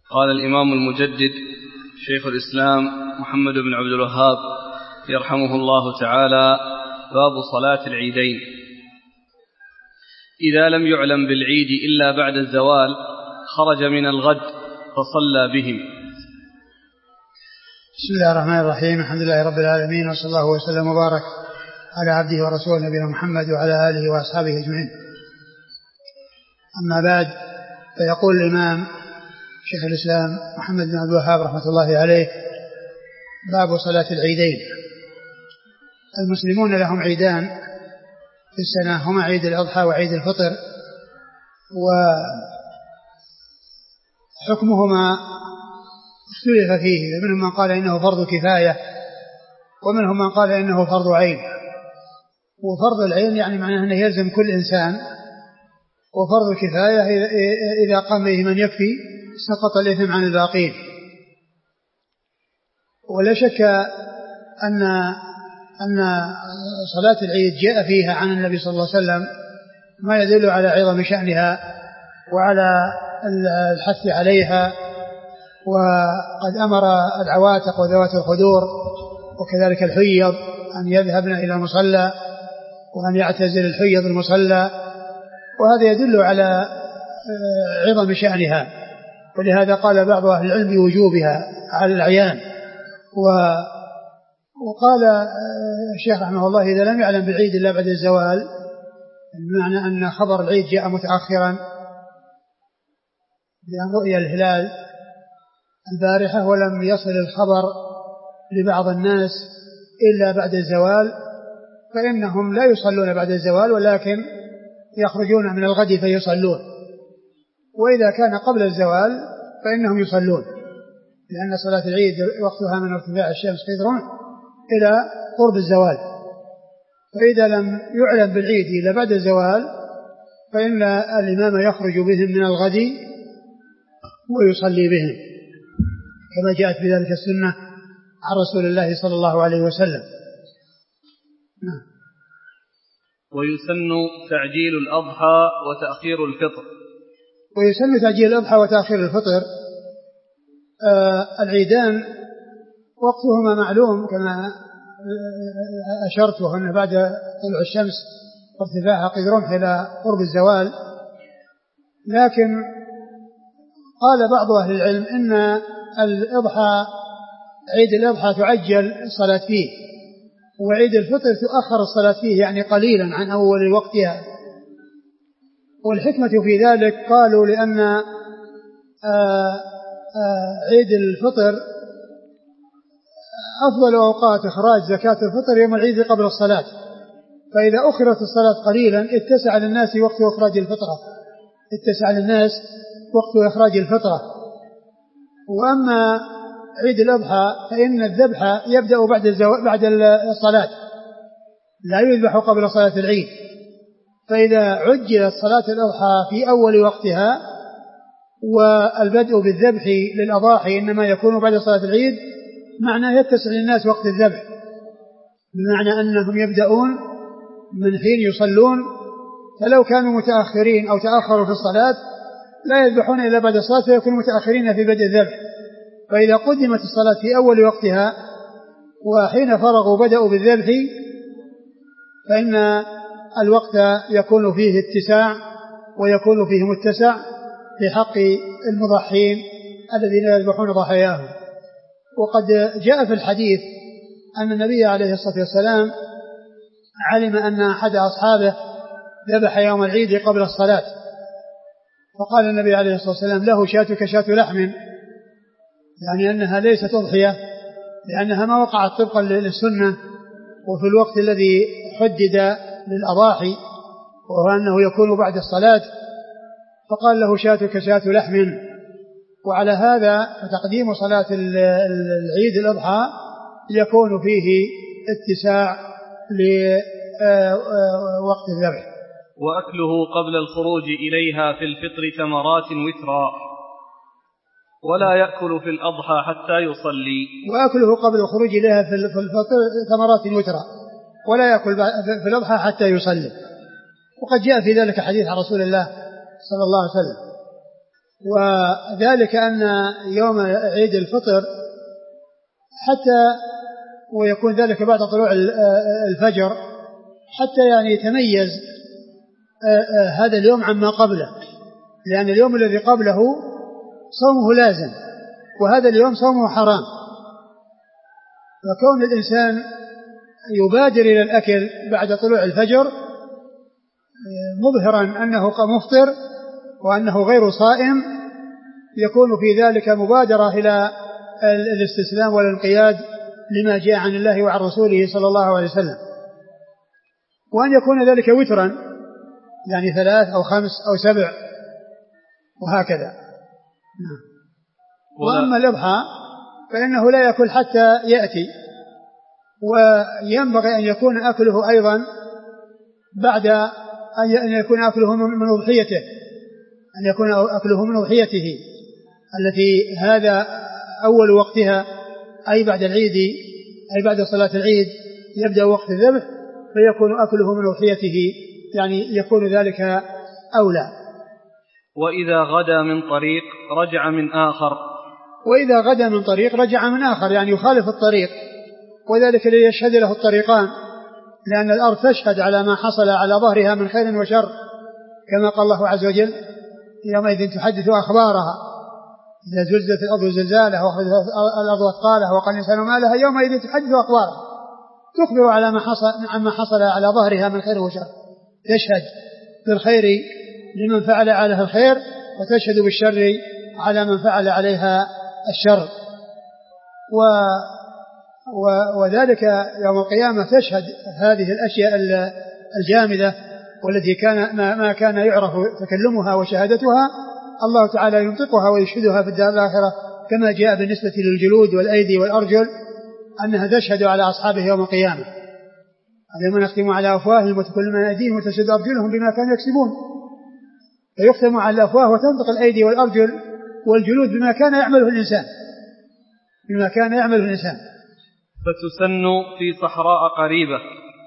قال الإمام المجدد شيخ الإسلام محمد بن عبد الوهاب يرحمه الله تعالى: باب صلاة العيدين. إذا لم يعلم بالعيد إلا بعد الزوال خرج من الغد فصلى بهم. بسم الله الرحمن الرحيم. الحمد لله رب العالمين، وصلى الله وسلم وبارك على عبده ورسوله نبينا محمد وعلى آله وأصحابه أجمعين. أما بعد، فيقول الإمام شيخ الإسلام محمد بن عبد الوهاب رحمة الله عليه: باب صلاة العيدين. المسلمون لهم عيدان في السنة، هما عيد الأضحى وعيد الفطر، وحكمهما اختلف فيه، منهم من قال إنه فرض كفاية، ومنهم من قال إنه فرض عين. وفرض العين يعني معناه أنه يلزم كل إنسان، وفرض الكفاية إذا قام به من يكفي سقط الإثم عن الباقين. ولا شك أن صلاة العيد جاء فيها عن النبي صلى الله عليه وسلم ما يدل على عظم شأنها وعلى الحث عليها، وقد أمر العواتق وذوات الخدور وكذلك الحيض أن يذهبن إلى المصلى وأن يعتزل الحيض المصلى، وهذا يدل على عظم شأنها، ولهذا قال بعض أهل العلم بوجوبها على الأعيان. وقال الشيخ رحمه الله: إذا لم يعلم بالعيد إلا بعد الزوال، بمعنى أن خبر العيد جاء متأخرا بأن رؤيا الهلال البارحة ولم يصل الخبر لبعض الناس إلا بعد الزوال، فإنهم لا يصلون بعد الزوال، ولكن يخرجون من الغد فيصلون. وإذا كان قبل الزوال فإنهم يصلون، لأن صلاة العيد وقتها من ارتفاع الشمس قيد رمح إلى قرب الزوال. فإذا لم يعلم بالعيد إلا بعد الزوال فإن الإمام يخرج بهم من الغد ويصلي بهم، كما جاءت بذلك السنة عن رسول الله صلى الله عليه وسلم. ويسن تعجيل الأضحى وتأخير الفطر. ويسن تعجيل الأضحى وتأخير الفطر. العيدان وقتهما معلوم كما أشرت، وهن بعد طلوع الشمس وارتفاعها قيد رمح إلى قرب الزوال. لكن قال بعض أهل العلم إن عيد الأضحى تعجل الصلاة فيه، وعيد الفطر تؤخر الصلاة فيه يعني قليلا عن أول وقتها. والحكمة في ذلك قالوا لأن عيد الفطر أفضل أوقات إخراج زكاة الفطر يوم العيد قبل الصلاة، فإذا أخرت الصلاة قليلا اتسع للناس وقت إخراج الفطرة، إخراج الفطرة. وأما عيد الأضحى فإن الذبح يبدأ بعد الصلاة، لا يذبح قبل صلاة العيد. فإذا عجلت صلاة الأضحى في أول وقتها والبدء بالذبح للأضاحي إنما يكون بعد صلاة العيد، معنى يتسع للناس وقت الذبح، بمعنى أنهم يبدأون من حين يصلون، فلو كانوا متأخرين أو تأخروا في الصلاة لا يذبحون إلا بعد الصلاة فيكونوا متأخرين في بدء الذبح. فإذا قدمت الصلاة في أول وقتها وحين فرغوا بدأوا بالذبح فإن الوقت يكون فيه اتساع ويكون فيه متسع في حق المضحين الذين يذبحون ضحاياهم. وقد جاء في الحديث أن النبي عليه الصلاة والسلام علم أن أحد أصحابه ذبح يوم العيد قبل الصلاة، فقال النبي عليه الصلاة والسلام له: شاتك شاة لحم، يعني أنها ليست أضحية، لأنها ما وقعت طبقا للسنة وفي الوقت الذي حدد للأضاحي، وهو أنه يكون بعد الصلاة، فقال له: شاتك شاة لحم. وعلى هذا فتقديم صلاة العيد الأضحى يكون فيه اتساع لوقت الذبح. وأكله قبل الخروج إليها في الفطر تمرات وترا، ولا يأكل في الأضحى حتى يصلي. وأكله قبل الخروج إليها في الفطر تمرات وترا، ولا يأكل في الأضحى حتى يصلي. وقد جاء في ذلك حديث عن رسول الله صلى الله عليه وسلم. وذلك أن يوم عيد الفطر حتى ويكون ذلك بعد طلوع الفجر حتى يعني يتميز هذا اليوم عما قبله، لأن اليوم الذي قبله صومه لازم وهذا اليوم صومه حرام. فكون الإنسان يبادر إلى الأكل بعد طلوع الفجر مظهرا أنه مفطر وأنه غير صائم يكون في ذلك مبادرة إلى الاستسلام والانقياد لما جاء عن الله وعن رسوله صلى الله عليه وسلم، وأن يكون ذلك وترا يعني 3 أو 5 أو 7 وهكذا. وأما الأضحى فإنه لا يأكل حتى يأتي، وينبغي أن يكون أكله أيضا بعد أن يكون أكله من أضحيته، أن يكون أكله من أضحيته التي هذا أول وقتها أي بعد العيد أي بعد صلاة العيد يبدأ وقت الذبح، فيكون أكله من أضحيته يعني يكون ذلك أولى. وإذا غدا من طريق رجع من آخر، وإذا غدا من طريق رجع من آخر يعني يخالف الطريق، وذلك ليشهد له الطريقان، لأن الأرض تشهد على ما حصل على ظهرها من خير وشر، كما قال الله عز وجل يومئذ تحدث أخبارها إذا زلزلت الأرض زلزالها وأخرجت الأرض أثقالها وقال الإنسان ما لها يومئذ تحدث أخبارها، تخبر على عما حصل على ظهرها من خير وشر، تشهد بالخير لمن فعل عليها الخير وتشهد بالشر على من فعل عليها الشر. وذلك يوم القيامة تشهد هذه الأشياء الجامدة والتي ما كان يعرف تكلمها وشهادتها، الله تعالى ينطقها ويشهدها في الدار الآخرة، كما جاء بالنسبة للجلود والأيدي والأرجل أنها تشهد على أصحابه يوم القيامة، اليوم نختم على أفواههم وتكلمنا أيديهم وتشهد أرجلهم بما كانوا يكسبون، فيختم على الأفواه وتنطق الأيدي والأرجل والجلود بما كان يعمله الإنسان. فتسن في صحراء قريبة،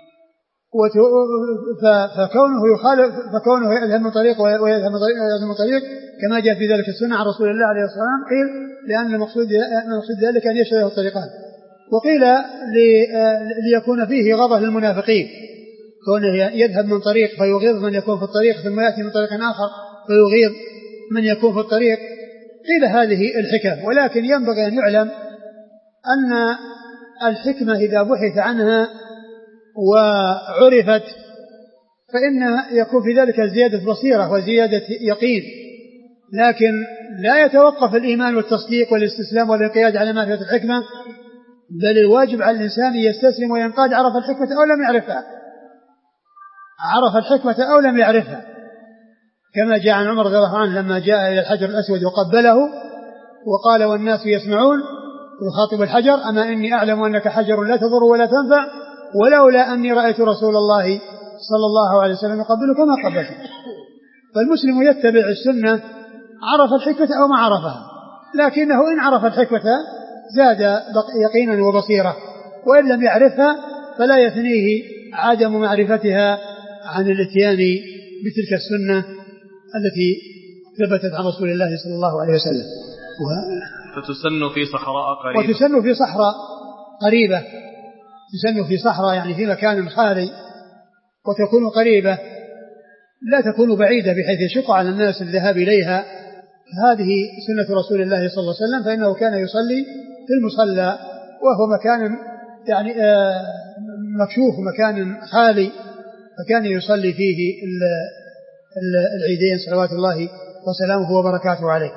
فكونه يذهب من طريق ويذهب من طريق كما جاء في ذلك السنة عن رسول الله عليه الصلاة والسلام، قيل لأن المقصود ذلك أن يشهد الطريقان، وقيل ليكون فيه غضب للمنافقين، كونه يذهب من طريق فيغيظ من يكون في الطريق ثم يأتي من طريق آخر فيغيظ من يكون في الطريق، قيل هذه الحكم. ولكن ينبغي أن يعلم أن الحكمة إذا بحث عنها وعرفت فإن يكون في ذلك زيادة بصيرة وزيادة يقين، لكن لا يتوقف الإيمان والتصديق والاستسلام والانقياد على معرفة الحكمة، بل الواجب على الإنسان يستسلم وينقاد عرف الحكمة أو لم يعرفها، عرف الحكمة أو لم يعرفها، كما جاء عن عمر رضي الله عنه لما جاء إلى الحجر الأسود وقبله وقال والناس يسمعون يخاطب الحجر أما إني أعلم أنك حجر لا تضر ولا تنفع ولولا أني رأيت رسول الله صلى الله عليه وسلم يقبلك ما قبلته. فالمسلم يتبع السنة عرف الحكمة أو ما عرفها، لكنه إن عرف الحكمة زاد يقينا وبصيرة، وإن لم يعرفها فلا يثنيه عدم معرفتها عن الاتيان بتلك السنة التي ثبتت عن رسول الله صلى الله عليه وسلم. فتسن في صحراء قريبة، وتسن في صحراء قريبة، تسن في صحراء يعني في مكان خالي، وتكون قريبة لا تكون بعيدة بحيث يشق على الناس الذهاب إليها. هذه سنة رسول الله صلى الله عليه وسلم، فإنه كان يصلي في المصلى وهو مكان يعني مكشوف ومكان خالي، فكان يصلي فيه العيدين صلوات الله وسلامه وبركاته عليه.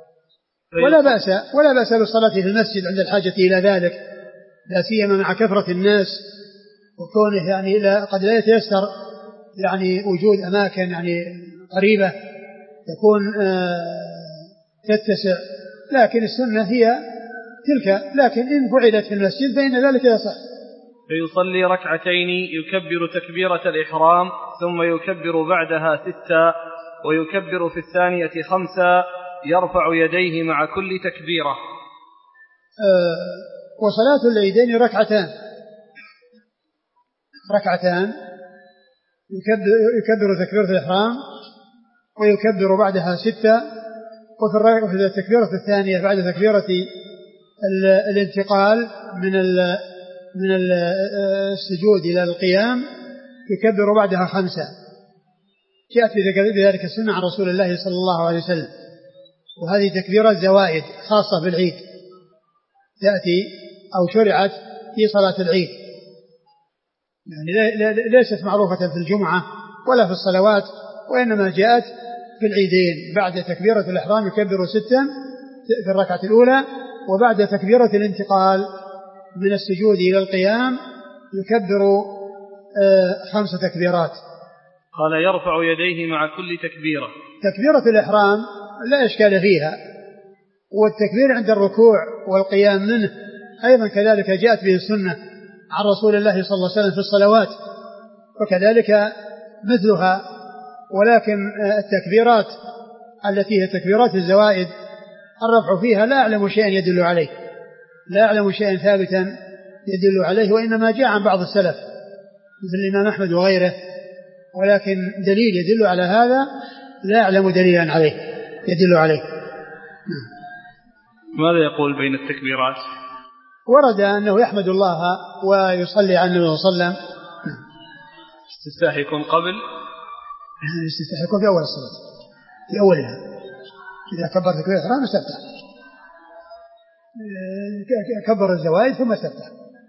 ولا بأس بالصلاة في المسجد عند الحاجة إلى ذلك، لا سيما مع كثرة الناس وكونه يعني قد لا يتيسر يعني وجود أماكن يعني قريبة تكون تتسع، لكن السنة هي تلك، لكن إن فعلت في المسجد فإن ذلك يصح. فيصلي ركعتين يكبر تكبيرة الإحرام ثم يكبر بعدها 6 ويكبر في الثانية 5 يرفع يديه مع كل تكبيرة. وصلاة العيدين ركعتان يكبر تكبيرة الإحرام ويكبر بعدها 6 وفي التكبيرة الثانية بعد تكبيرة الانتقال من السجود إلى القيام يكبر بعدها 5. جاءت بذلك السنة عن رسول الله صلى الله عليه وسلم. وهذه تكبيرة زوائد خاصة بالعيد تأتي أو شرعت في صلاة العيد، يعني ليست معروفة في الجمعة ولا في الصلوات، وإنما جاءت في العيدين. بعد تكبيرة الإحرام يكبر 6 في الركعة الأولى، وبعد تكبيرة الانتقال من السجود إلى القيام يكبر 5 تكبيرات. قال يرفع يديه مع كل تكبيرة. تكبيرة الإحرام لا إشكال فيها، والتكبير عند الركوع والقيام منه أيضا كذلك جاءت به السنة عن رسول الله صلى الله عليه وسلم في الصلوات، وكذلك مثلها. ولكن التكبيرات التي هي تكبيرات الزوائد الرفع فيها لا أعلم شيئا يدل عليه، لا أعلم شيئا ثابتا يدل عليه، وإنما جاء عن بعض السلف مثل الإمام أحمد وغيره، ولكن دليل يدل على هذا لا أعلم دليلا عليه يدل عليه. ماذا يقول بين التكبيرات؟ ورد أنه يحمد الله ويصلي على النبي صلى الله عليه وسلم. الاستفتاح يكون قبل؟ الاستفتاح يكون في أول الصلاة، في أولها إذا كبر تكبير الإحرام استفتح، كبر الزوائد ثم استفتح،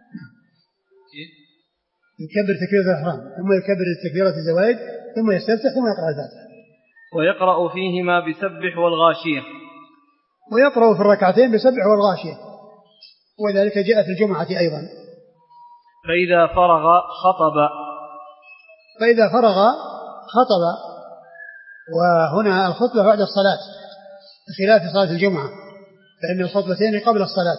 يكبر تكبيرة الإحرام ثم يكبر تكبيرة الزوائد ثم يستفتح ثم يقرأ الفاتحة. ويقرأ فيهما بسبح والغاشية، ويقرأ في الركعتين بسبح والغاشية، وذلك جاء في الجمعة أيضا. فإذا فرغ خطب، وهنا الخطبة بعد الصلاة بخلاف صلاة الجمعة، فإن الخطبتين قبل الصلاة،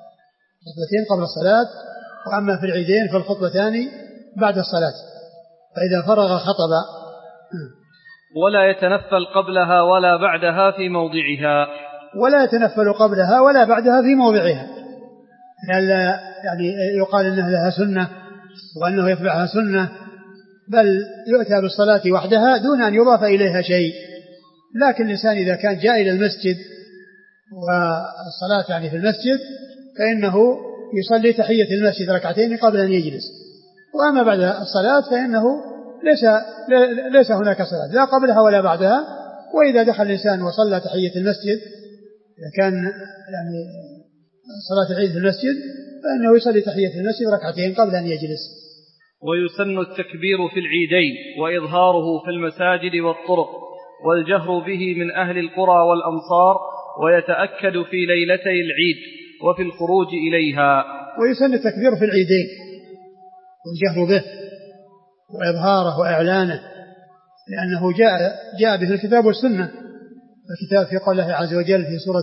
وأما في العيدين فالخطبتان بعد الصلاة. فإذا فرغ خطب. ولا يتنفل قبلها ولا بعدها في موضعها، ولا يتنفل قبلها ولا بعدها في موضعها، يعني يقال إنها لها سنة وأنه يتبعها سنة، بل يؤتى بالصلاة وحدها دون أن يضاف إليها شيء. لكن الإنسان إذا كان جاء إلى المسجد والصلاة يعني في المسجد فإنه يصلي تحية المسجد ركعتين قبل أن يجلس، وأما بعد الصلاة فإنه ليس هناك صلاة لا قبلها ولا بعدها. وإذا دخل الإنسان وصلى تحية المسجد إذا كان يعني صلاة العيد في المسجد فإنه يصلي تحية المسجد ركعتين قبل أن يجلس. ويسن التكبير في العيدين وإظهاره في المساجد والطرق والجهر به من أهل القرى والأمصار، ويتأكد في ليلتي العيد وفي الخروج إليها. ويسن التكبير في العيدين والجهر به وإظهاره وإعلانه، لأنه جاء به الكتاب والسنة. الكتاب في قول الله عز وجل في سورة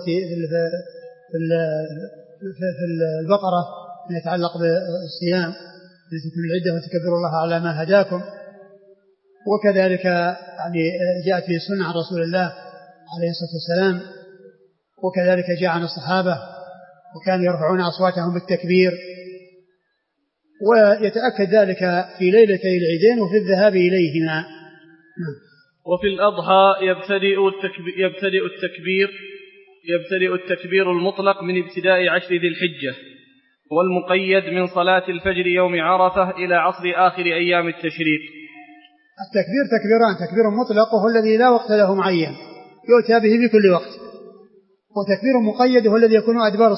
في البقرة ما يتعلق بالصيام لتكملوا العدة وتكبروا الله على ما هداكم، وكذلك يعني جاءت به السنة عن رسول الله عليه الصلاة والسلام، وكذلك جاء عن الصحابة وكانوا يرفعون أصواتهم بالتكبير. ويتأكد ذلك في ليلتي العيدين وفي الذهاب إليهما. وفي الأضحى يبتدئ التكبير المطلق من ابتداء 10 ذي الحجة، والمقيد من صلاة الفجر يوم عرفة إلى عصر آخر أيام التشريق. التكبير تكبيران: تكبير مطلق وهو الذي لا وقت له معين يؤتى به بكل وقت، وتكبير مقيد هو الذي يكون أدبار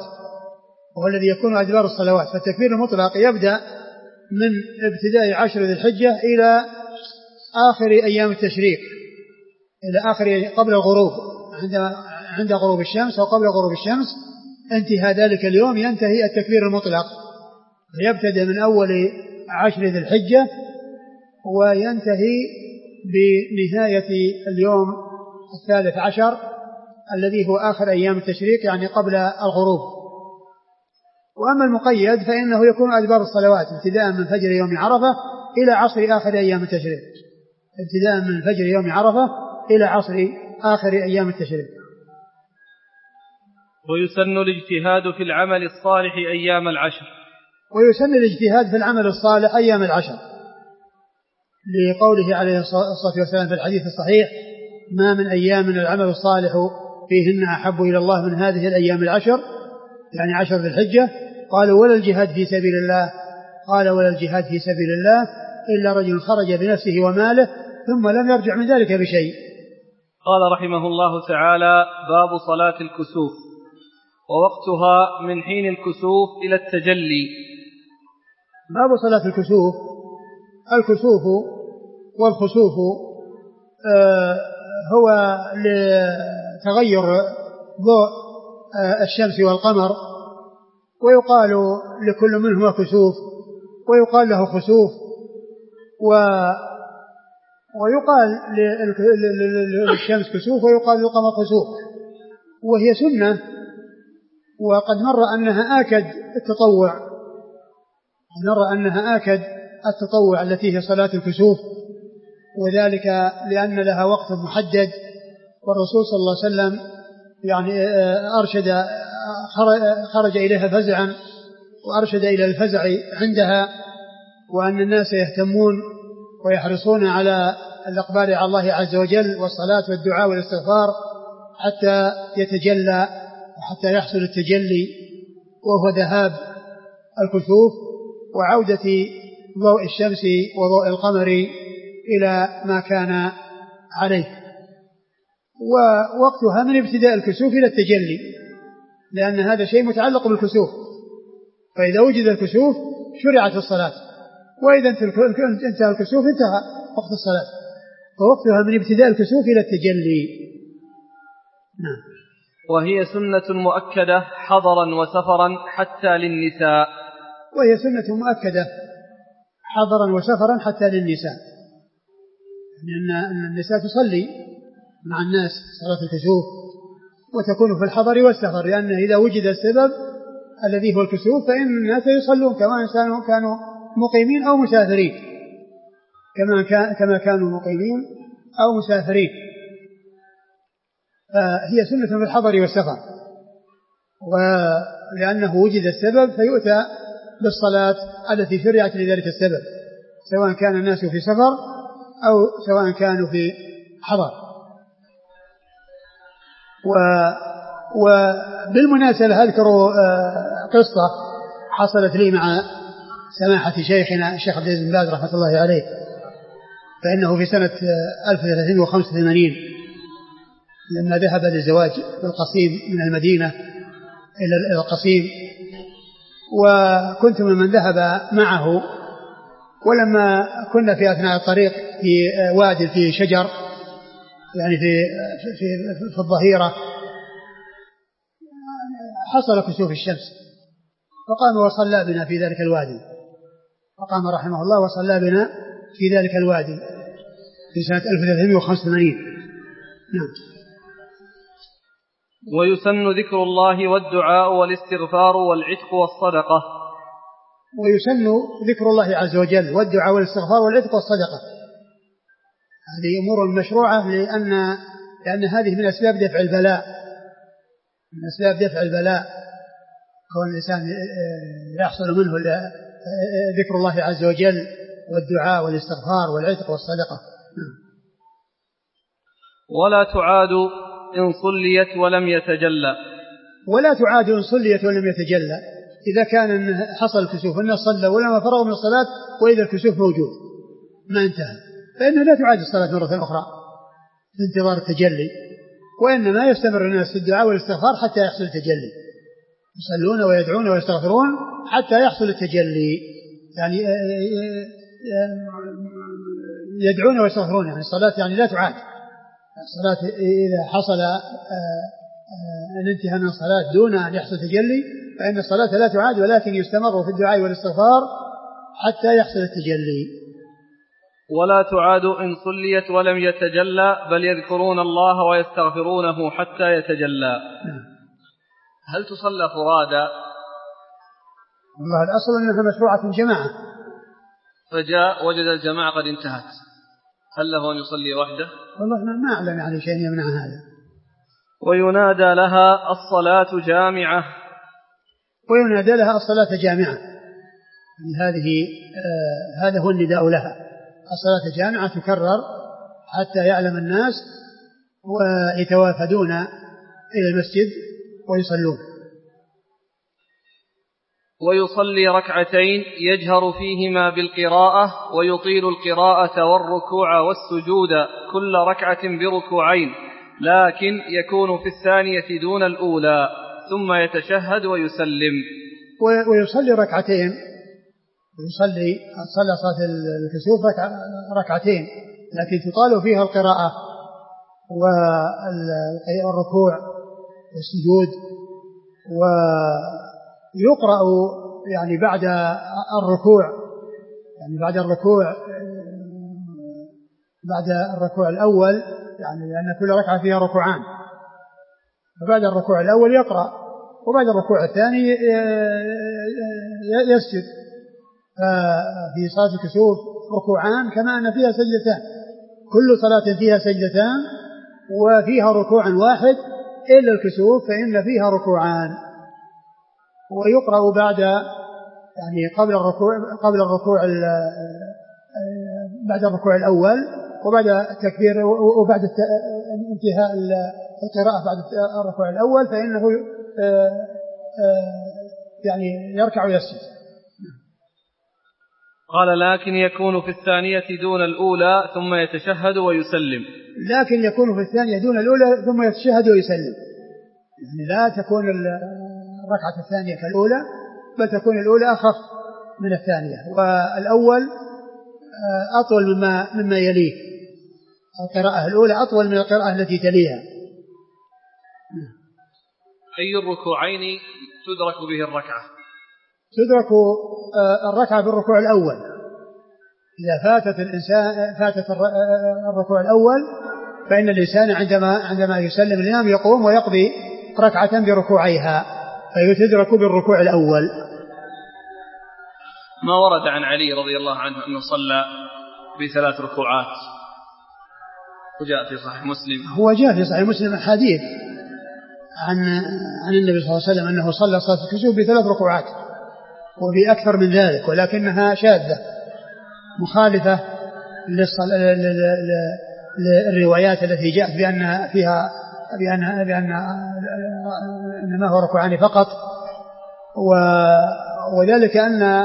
الصلوات. فالتكبير المطلق يبدأ من ابتداء 10 ذي الحجة إلى آخر أيام التشريق، إلى آخر قبل الغروب، عند غروب الشمس أو قبل غروب الشمس. انتهى ذلك اليوم ينتهي التكبير المطلق، يبتدأ من أول 10 ذي الحجة وينتهي بنهاية اليوم 13 الذي هو آخر أيام التشريق يعني قبل الغروب. وأما المقيد فإنه يكون أدبار الصلوات ابتداء من فجر يوم عرفة إلى عصر آخر أيام التشريق، أيام التشريق. ويسن الاجتهاد في العمل الصالح أيام العشر، لقوله عليه الصلاة والسلام في الحديث الصحيح: ما من أيام العمل الصالح فيهن أحب إلى الله من هذه الأيام العشر، يعني 10 ذي الحجة. قالوا ولا الجهاد في سبيل الله؟ قال ولا الجهاد في سبيل الله إلا رجل خرج بنفسه وماله ثم لم يرجع من ذلك بشيء. قال رحمه الله تعالى: باب صلاة الكسوف، ووقتها من حين الكسوف إلى التجلي. باب صلاة الكسوف. الكسوف والخسوف هو لتغير ضوء الشمس والقمر، ويقال لكل منهما كسوف، ويقال له خسوف، ويقال للشمس كسوف، ويقال للقمر خسوف، وهي سنة. وقد مر أنها آكد التطوع التي هي صلاة الكسوف، وذلك لأن لها وقت محدد، والرسول صلى الله عليه وسلم يعني خرج إليها فزعا، وأرشد إلى الفزع عندها، وأن الناس يهتمون ويحرصون على الإقبال على الله عز وجل والصلاة والدعاء والاستغفار حتى يتجلى وحتى يحصل التجلي، وهو ذهاب الكسوف وعودة ضوء الشمس وضوء القمر إلى ما كان عليه. ووقتها من ابتداء الكسوف إلى التجلي، لأن هذا شيء متعلق بالكسوف، فإذا وجد الكسوف شرعت الصلاة، وإذا انتهى الكسوف انتهى وقت الصلاة، فوقتها من ابتداء الكسوف إلى التجلي. نعم. وهي سنة مؤكدة حضرا وسفرا حتى للنساء. وهي سنة مؤكدة حضرا وسفرا حتى للنساء، لأن النساء تصلي مع الناس صلاة الكسوف، وتكون في الحضر والسفر، لأن إذا وجد السبب الذي هو الكسوف فإن الناس يصلون كانوا مقيمين أو مسافرين، كما كانوا مقيمين أو مسافرين. فهي سنة في الحضر والسفر، ولأنه وجد السبب فيؤتى بالصلاة التي شرعت لذلك السبب، سواء كان الناس في سفر أو سواء كانوا في حضر. وبالمناسبة أذكر قصة حصلت لي مع سماحة شيخنا الشيخ عبد العزيز بن باز رحمة الله عليه، فإنه في سنة 1385 لما ذهب للزواج بالقصيم من المدينة إلى القصيم، وكنت من ذهب معه، ولما كنا في أثناء الطريق في وادي في شجر يعني في الظهيرة حصل كسوف الشمس، فقام وصلى بنا في ذلك الوادي، فقام رحمه الله وصلى بنا في ذلك الوادي في سنة 1385. نعم. ويسن ذكر الله والدعاء والاستغفار والعتق والصدقة. ويسن ذكر الله عز وجل والدعاء والاستغفار والعتق والصدقة، هذه أمور مشروعة لأن هذه من أسباب دفع البلاء، من أسباب دفع البلاء كون الإنسان يحصل منه ذكر الله عز وجل والدعاء والاستغفار والعتق والصدقة. ولا تعاد إن صليت ولم يتجلى. ولا تعاد إن صليت ولم يتجلى، إذا كان حصل الكسوف الناس صلى ولما فرغوا من الصلاة وإذا الكسوف موجود ما انتهى، فإنه لا تعاد الصلاة مرة أخرى في انتظار التجلي، وإنما يستمر الناس في الدعاء والاستغفار حتى يحصل التجلي، يصلون ويدعون ويستغفرون حتى يحصل التجلي، يعني يدعون ويستغفرون، يعني الصلاة يعني لا تعاد. الصلاة إذا حصل الانتهاء من الصلاة دون أن يحصل تجلي فإن الصلاة لا تعاد، ولكن يستمر في الدعاء والاستغفار حتى يحصل التجلي. ولا تعاد إن صليت ولم يتجلى، بل يذكرون الله ويستغفرونه حتى يتجلى. هل تصلى فرادى؟ والله الأصل أنها مشروعة جماعة، فجاء وجد الجماعة قد انتهت، هل له أن يصلي وحده؟ والله ما أعلم يعني شيء يمنع هذا. وينادى لها الصلاة جامعة. وينادى لها الصلاة جامعة، هذا هو النداء لها، الصلاة جامعة تكرر حتى يعلم الناس ويتوافدون إلى المسجد ويصلون. ويصلي ركعتين يجهر فيهما بالقراءة ويطيل القراءة والركوع والسجود كل ركعة بركوعين، لكن يكون في الثانية دون الأولى، ثم يتشهد ويسلم. ويصلي ركعتين، يصلي صلاة الكسوف ركعتين، لكن تطال فيها القراءة والركوع والسجود، ويقرأ يعني بعد الركوع الأول، يعني لأن كل ركعة فيها ركوعان، فبعد الركوع الأول يقرأ، وبعد الركوع الثاني يسجد. في صلاة الكسوف ركوعان كما أن فيها سجدتان، كل صلاة فيها سجدتان وفيها ركوع واحد، إلا الكسوف فإن فيها ركوعان. ويقرأ بعد يعني قبل الركوع بعد الركوع الأول، وبعد التكبير، وبعد انتهاء القراءة بعد الركوع الأول فإنه يعني يركع ويسجد. قال لكن يكون في الثانية دون الأولى ثم يتشهد ويسلم. لكن يكون في الثانية دون الأولى ثم يتشهد ويسلم، يعني لا تكون الركعة الثانية كالأولى، بل تكون الأولى أخف من الثانية، والأول أطول مما يليه. القراءة الأولى أطول من القراءة التي تليها. أي الركوعين تدرك به الركعة؟ تدرك الركعة بالركوع الأول. إذا فاتت الركوع الأول فإن الإنسان عندما يسلم الإمام يقوم ويقضي ركعة بركوعيها، فيتدرك بالركوع الأول. ما ورد عن علي رضي الله عنه أنه صلى ب3 ركوعات وجاء في صحيح مسلم؟ هو جاء في صحيح مسلم حديث عن النبي صلى الله عليه وسلم أنه صلى صلاة الكسوف ب3 ركوعات وبأكثر من ذلك، ولكنها شاذة مخالفة للروايات التي جاءت بأن إنما هو ركوعان فقط، وذلك أن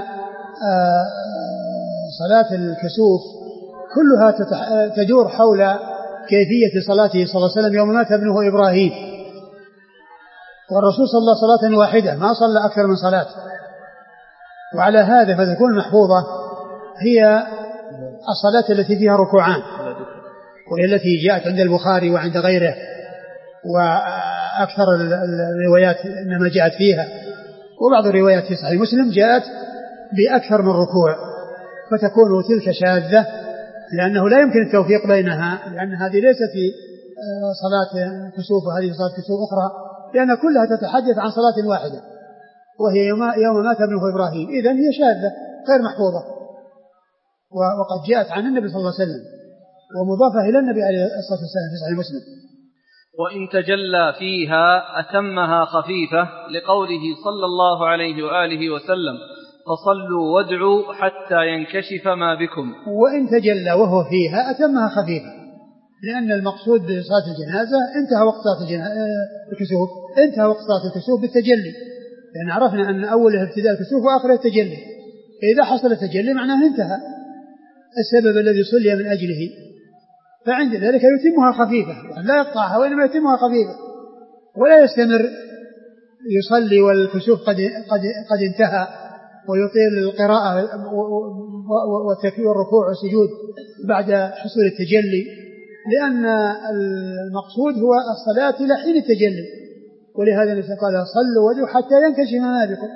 صلاة الكسوف كلها تدور حول كيفية صلاته صلى الله عليه وسلم يوم مات ابنه إبراهيم، والرسول صلى صلاة واحدة ما صلى أكثر من صلاة. وعلى هذا فتكون المحفوظة هي الصلاة التي فيها ركوعان، وهي التي جاءت عند البخاري وعند غيره، وأكثر الروايات إنما جاءت فيها، وبعض الروايات في صحيح مسلم جاءت بأكثر من ركوع، فتكون تلك شاذة لأنه لا يمكن التوفيق بينها، لأن هذه ليست في صلاة كسوف وهذه صلاة كسوف أخرى، لأن كلها تتحدث عن صلاة واحدة وهي يوم مات ابنه إبراهيم، إذن هي شاذة غير محفوظة، وقد جاءت عن النبي صلى الله عليه وسلم ومضافة إلى النبي عليه الصلاة والسلام في صحيح مسلم. وإن تجلى فيها أتمها خفيفة، لقوله صلى الله عليه وآله وسلم فصلوا وادعوا حتى ينكشف ما بكم. وإن تجلى وهو فيها أتمها خفيفة، لأن المقصود بصلاة الجنازة انتهى وقت صلاة الكسوف، انتهى وقت صلاة الكسوف بالتجلي، لأن عرفنا أن أوله ابتداء الكسوف وآخره التجلي، فإذا حصل التجلي معناه انتهى السبب الذي صلي من أجله، فعند ذلك يتمها خفيفة، يعني لا يقطعها وإنما يتمها خفيفة، ولا يستمر يصلي والكسوف قد انتهى ويطيل القراءة والتكبير والركوع والسجود بعد حصول التجلي، لأن المقصود هو الصلاة إلى حين التجلي، ولهذا قال صلوا وادعوا حتى ينكشف ما بكم،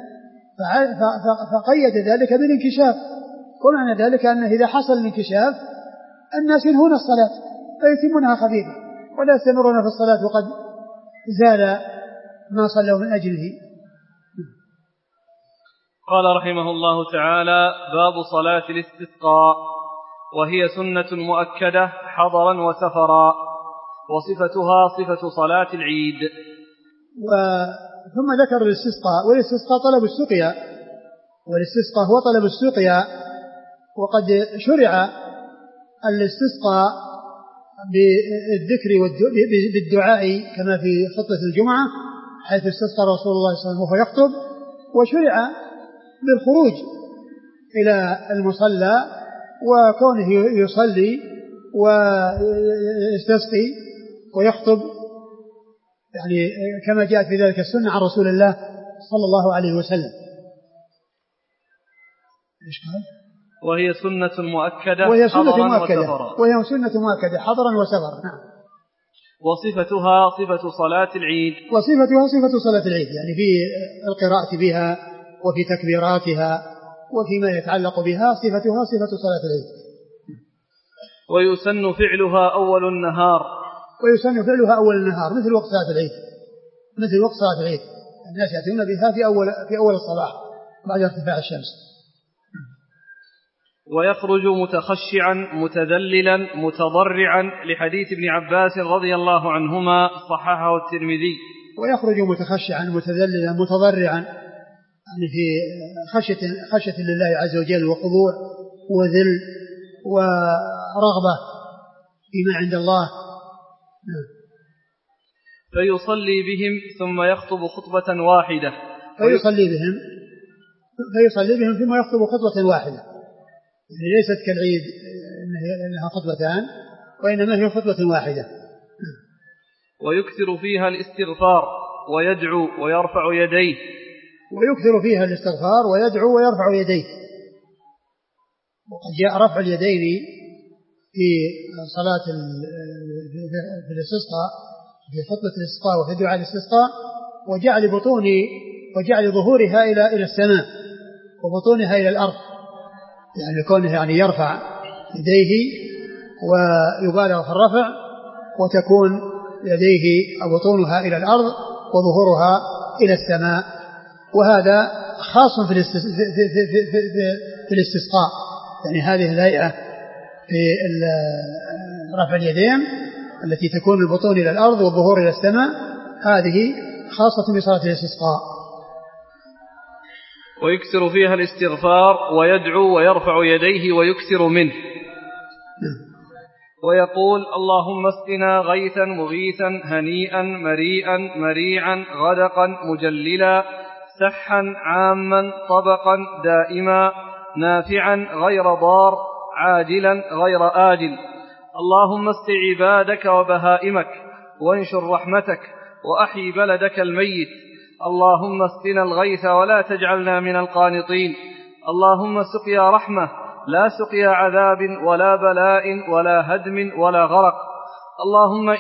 فقيد ذلك بالانكشاف، ومعنى ذلك أنه إذا حصل الانكشاف الناس ينهون الصلاة فيتمونها خفيفة ولا يستمرون في الصلاة وقد زال ما صلوا من أجله. قال رحمه الله تعالى: باب صلاة الاستسقاء، وهي سنة مؤكدة حضرا وسفرا، وصفتها صفة صلاة العيد. ثم ذكر الاستسقاء، والاستسقاء طلب السقيا، والاستسقاء هو طلب السقيا، وقد شرع الاستسقاء بالذكر بالدعاء كما في خطبة الجمعة حيث استسقى رسول الله صلى الله عليه وسلم وهو يخطب. وشرع بالخروج إلى المصلى وكونه يصلي ويستسقي ويخطب يعني كما جاءت في ذلك السنة عن رسول الله صلى الله عليه وسلم. إيش قال؟ وهي سنة مؤكدة وهي سنة حضرا مؤكدة وسفرا. وهي سنة مؤكدة حضرا وسفرا. نعم. وصفتها صفة صلاة العيد. وصفتها صفة صلاة العيد يعني في القراءة بها وفي تكبيراتها وفيما يتعلق بها صفتها صفة صلاة العيد. ويسن فعلها أول النهار. ويسن فعلها أول النهار مثل وقت صلاة العيد. مثل وقت صلاة العيد الناس يأتون بها في أول الصباح بعد ارتفاع الشمس. ويخرج متخشعا متذللا متضرعا لحديث ابن عباس رضي الله عنهما صححه الترمذي. ويخرج متخشعا متذللا متضرعا يعني في خشية لله عز وجل وخضوع وذل ورغبة فيما عند الله. فيصلي بهم ثم يخطب خطبة واحدة. فيصلي بهم ثم يخطب خطبة واحدة يعني ليست كالعيد إنها خطبتان وإنما هي خطبة واحدة. ويكثر فيها الاستغفار ويدعو ويرفع يديه. ويكثر فيها الاستغفار ويدعو ويرفع يديه. وقد جاء رفع اليدين في صلاة في الاستسقاء في خطبة الاستسقاء وفي دعاء الاستسقاء وجعل ظهورها إلى السماء وبطونها إلى الأرض يعني كونه يعني يرفع يديه ويبالغ في الرفع وتكون يديه بطونها إلى الأرض وظهورها إلى السماء. وهذا خاص في الاستسقاء يعني هذه الهيئة في رفع اليدين التي تكون البطون إلى الأرض والظهور إلى السماء هذه خاصة بصلاة الاستسقاء. ويكثر فيها الاستغفار ويدعو ويرفع يديه ويكثر منه ويقول اللهم اسقنا غيثا مغيثا هنيئا مريئا مريعا غدقا مجللا سحا عاما طبقا دائما نافعا غير ضار عاجلا غير آجل. اللهم اسق عبادك وبهائمك وانشر رحمتك وأحي بلدك الميت. اللهم اسقنا الغيث ولا تجعلنا من القانطين. اللهم سقيا رحمة لا سقيا عذاب ولا بلاء ولا هدم ولا غرق. اللهم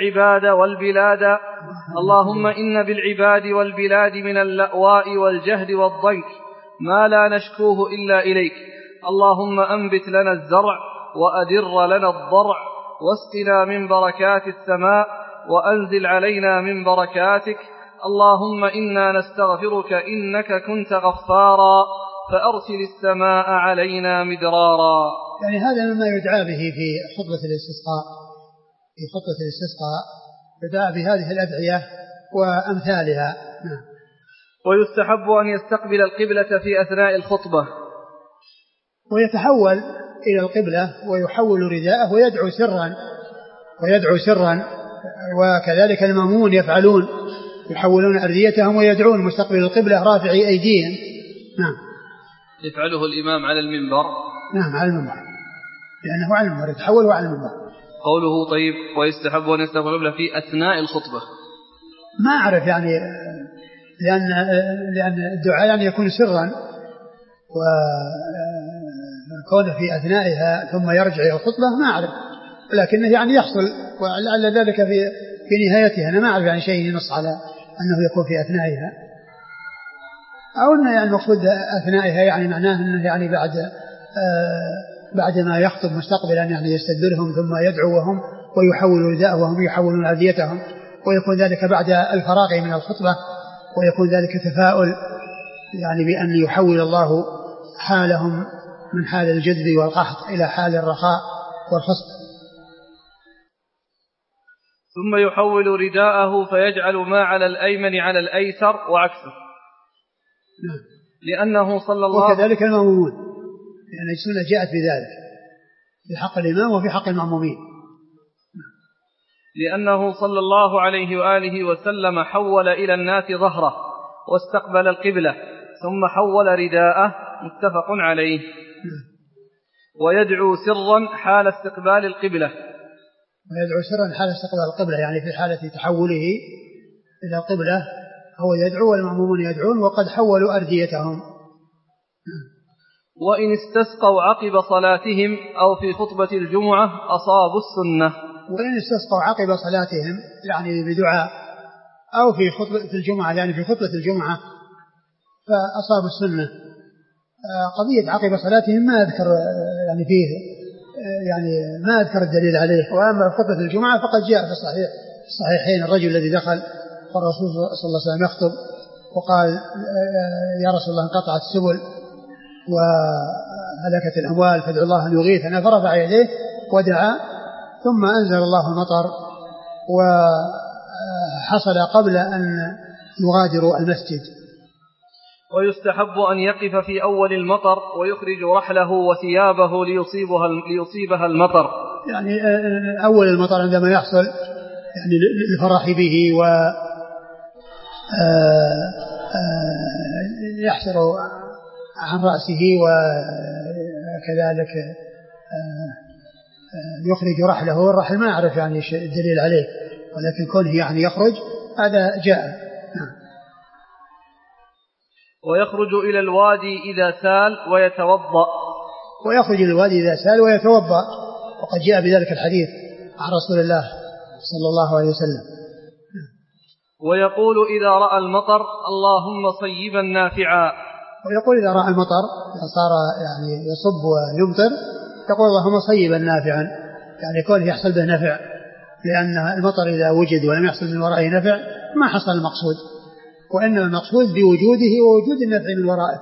إن بالعباد والبلاد من اللأواء والجهد والضنك ما لا نشكوه إلا إليك. اللهم أنبت لنا الزرع وأدر لنا الضرع واسقنا من بركات السماء وأنزل علينا من بركاتك. اللهم إنا نستغفرك إنك كنت غفارا فأرسل السماء علينا مدرارا. يعني هذا مما يدعى به في خطبة الاستسقاء. في خطبة الاستسقاء يدعى بهذه الأدعية وأمثالها. ويستحب أن يستقبل القبلة في أثناء الخطبة ويتحول إلى القبلة ويحول رداءه ويدعو سرا وكذلك المأمون يفعلون يحولون أرديتهم ويدعون مستقبل القبلة رافعي أيديهم. نعم. يفعله الإمام على المنبر. نعم على المنبر لأنه على المنبر يتحول على المنبر. قوله طيب ويستحب أن يستقبل القبلة في أثناء الخطبة ما أعرف يعني لأن الدعاء يعني يكون سرا وكونه في أثنائها ثم يرجع إلى الخطبة ما أعرف لكنه يعني يحصل ولعل ذلك في نهايتها. أنا ما أعرف يعني شيء ينص على أنه يكون في أثنائها أو أنه يعني المقصود أثنائها يعني معناه أنه يعني بعد ما يخطب مستقبلا يعني يستدبرهم ثم يدعوهم ويحول رداءهم وهم يحولون أرديتهم ويكون ذلك بعد الفراغ من الخطبة ويكون ذلك تفاؤل يعني بأن يحول الله حالهم من حال الجذب والقحط إلى حال الرخاء والخصب. ثم يحول رداءه فيجعل ما على الأيمن على الأيسر وعكسه. لأنه صلى الله عليه وسلم وكذلك المأمومون لأن السنة جاءت بذلك في حق الإمام وفي حق المأمومين. لأنه صلى الله عليه وآله وسلم حول إلى الناس ظهره واستقبل القبلة ثم حول رداءه، متفق عليه. ويدعو سرا حال استقبال القبلة. ويدعو سرا حال استقبال القبلة، يعني في حالة تحوله إلى القبلة هو يدعو والمأمومون يدعون وقد حولوا أرديتهم. وإن استسقوا عقب صلاتهم أو في خطبة الجمعة أصابوا السنة. وإن استسقوا عقب صلاتهم يعني بدعاء أو في خطبة الجمعة، يعني في خطبة الجمعة فأصابوا السنة. قضية عقب صلاتهم ما أذكر يعني فيه يعني ما أذكر الدليل عليه. وأما خطبة الجمعة فقد جاء في الصحيحين الرجل الذي دخل والرسول صلى الله عليه وسلم يخطب وقال يا رسول الله انقطعت السبل وهلكت الأموال فادعوا الله أن يغيثنا، فرفع يديه ودعا ثم أنزل الله المطر وحصل قبل أن يغادروا المسجد. ويستحب أن يقف في أول المطر ويخرج رحله وثيابه ليصيبها المطر، يعني أول المطر عندما يحصل يعني للفرح به ويحسر عن رأسه وكذلك يخرج رحله. والرحل ما أعرف يعني الدليل عليه، ولكن كونه يعني يخرج هذا جاء. ويخرج إلى الوادي إذا سال ويتوضأ. ويخرج إلى الوادي إذا سال ويتوضأ، وقد جاء بذلك الحديث عن رسول الله صلى الله عليه وسلم. ويقول إذا رأى المطر اللهم صيبا نافعا. ويقول إذا رأى المطر صار يعني يصب ويمطر يقول اللهم صيبا نافعا، يعني يكون يحصل به نفع، لأن المطر إذا وجد ولم يحصل من ورائه نفع ما حصل المقصود، وإنما المقصود بوجوده ووجود النفع من ورائه.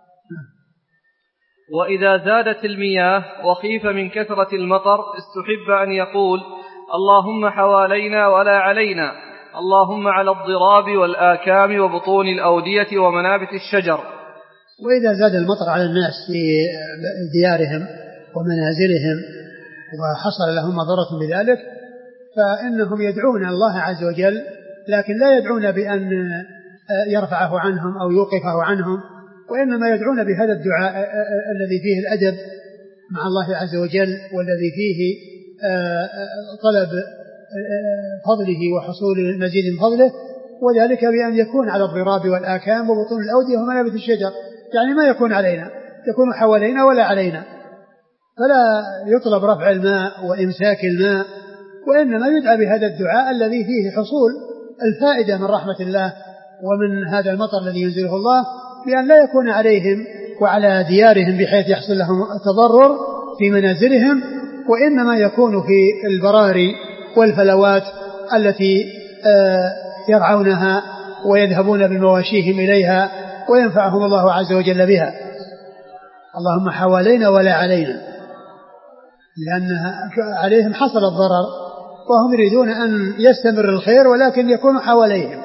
وإذا زادت المياه وخيف من كثرة المطر استحب أن يقول اللهم حوالينا ولا علينا، اللهم على الضراب والآكام وبطون الأودية ومنابت الشجر. وإذا زاد المطر على الناس في ديارهم ومنازلهم وحصل لهم مضرة بذلك فإنهم يدعون الله عز وجل، لكن لا يدعون بأن يرفعه عنهم أو يوقفه عنهم، وإنما يدعون بهذا الدعاء الذي فيه الأدب مع الله عز وجل، والذي فيه طلب فضله وحصول المزيد من فضله، وذلك بأن يكون على الضراب والآكام وبطون الأودية ومنابت الشجر، يعني ما يكون علينا، يكون حوالينا ولا علينا، فلا يطلب رفع الماء وإمساك الماء، وإنما يدعى بهذا الدعاء الذي فيه حصول الفائدة من رحمة الله ومن هذا المطر الذي ينزله الله، بأن لا يكون عليهم وعلى ديارهم بحيث يحصل لهم التضرر في منازلهم، وإنما يكون في البراري والفلوات التي يرعونها ويذهبون بمواشيهم إليها وينفعهم الله عز وجل بها. اللهم حوالينا ولا علينا، لأن عليهم حصل الضرر وهم يريدون أن يستمر الخير ولكن يكون حواليهم.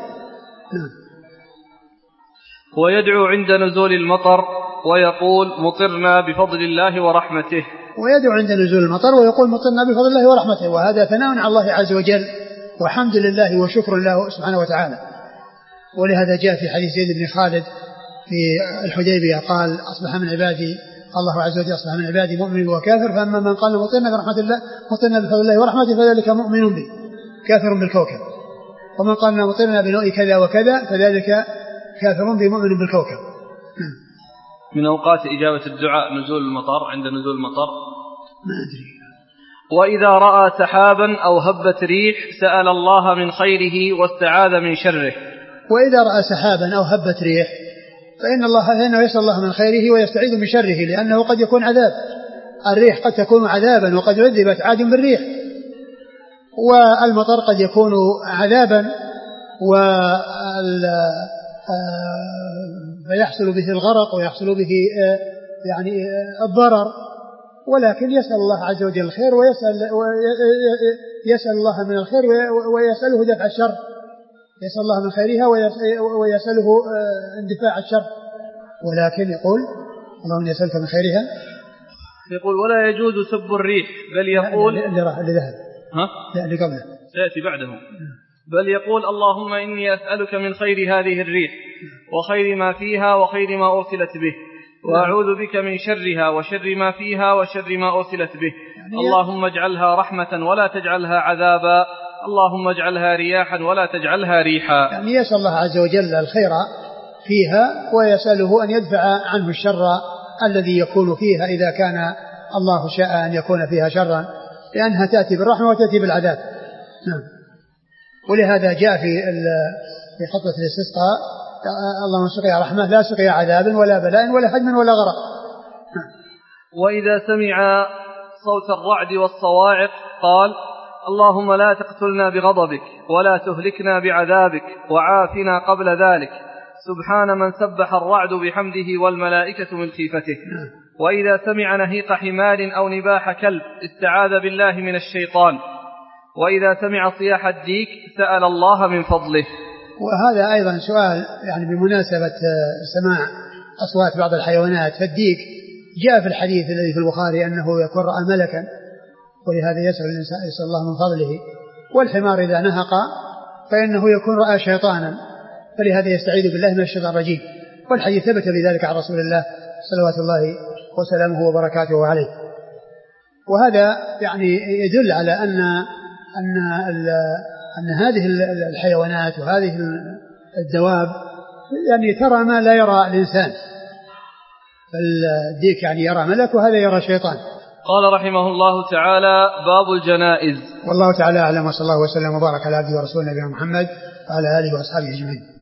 ويدعو عند نزول المطر ويقول مطرنا بفضل الله ورحمته. ويدعو عند نزول المطر ويقول مطرنا بفضل الله ورحمته، وهذا ثناء على الله عز وجل وحمد لله وشكر له سبحانه وتعالى. ولهذا جاء في حديث زيد بن خالد في الحديبية قال أصبح من عبادي الله عز وجل أصبح من عبادي مؤمن وكافر، فأما من قال مطرنا برحمة الله مطرنا بفضل الله ورحمته فذلك مؤمن به كافر بالكوكب، ومن قال مطرنا بنوء كذا وكذا فذلك كافر بمؤمن بالكوكب. من أوقات إجابة الدعاء نزول المطر، عند نزول المطر ما أدري. وإذا رأى سحابا أو هبة ريح سأل الله من خيره واستعاذ من شره. وإذا رأى سحابا أو هبة ريح فإنه يسأل الله من خيره ويستعيذ من شره، لأنه قد يكون عذاب، الريح قد تكون عذابا وقد عذبت عاد بالريح، والمطر قد يكون عذابا فيحصل به الغرق ويحصل به يعني الضرر، ولكن يسأل الله عز وجل الخير ويسأل الله من الخير ويسأله دفع الشر، يسأل الله من خيرها ويسأله اندفاع الشر، ولكن يقول اللهم يسألك من خيرها. يقول ولا يجوز سب الريح، بل يقول اللي ذهب اللي قبله سيأتي بعده. بل يقول اللهم إني أسألك من خير هذه الريح وخير ما فيها وخير ما أرسلت به، وأعوذ بك من شرها وشر ما فيها وشر ما أرسلت به. اللهم اجعلها رحمة ولا تجعلها عذابا، اللهم اجعلها رياحا ولا تجعلها ريحا. يعني يسأل الله عز وجل الخير فيها ويسأله أن يدفع عنه الشر الذي يكون فيها إذا كان الله شاء أن يكون فيها شرا، لأنها تأتي بالرحمة وتأتي بالعذاب. ولهذا جاء في خطبة الاستسقاء اللهم سقيا رحمة لا سقيا عذاب ولا بلاء ولا حجم ولا غرق. وإذا سمع صوت الرعد والصواعق قال اللهم لا تقتلنا بغضبك ولا تهلكنا بعذابك وعافنا قبل ذلك، سبحان من سبح الرعد بحمده والملائكة من خيفته. وإذا سمع نهيق حمار أو نباح كلب استعاذ بالله من الشيطان. وإذا سمع صياح الديك سأل الله من فضله. وهذا أيضا سؤال يعني بمناسبة سماع أصوات بعض الحيوانات. فالديك جاء في الحديث الذي في البخاري أنه يكون رأى ملكا، ولهذا يسأل الله من فضله. والحمار إذا نهق فإنه يكون رأى شيطانا، فلهذا يستعيذ بالله من الشيطان الرجيم. والحديث ثبت بذلك عن رسول الله صلوات الله وسلامه وبركاته عليه. وهذا يعني يدل على أن هذه الحيوانات وهذه الدواب يعني ترى ما لا يرى الإنسان. فالديك يعني يرى ملك وهذا يرى شيطان. قال رحمه الله تعالى: باب الجنائز. والله تعالى أعلم، وصلى الله وسلم وبارك على عبده ورسوله نبينا محمد وعلى آله وأصحابه أجمعين.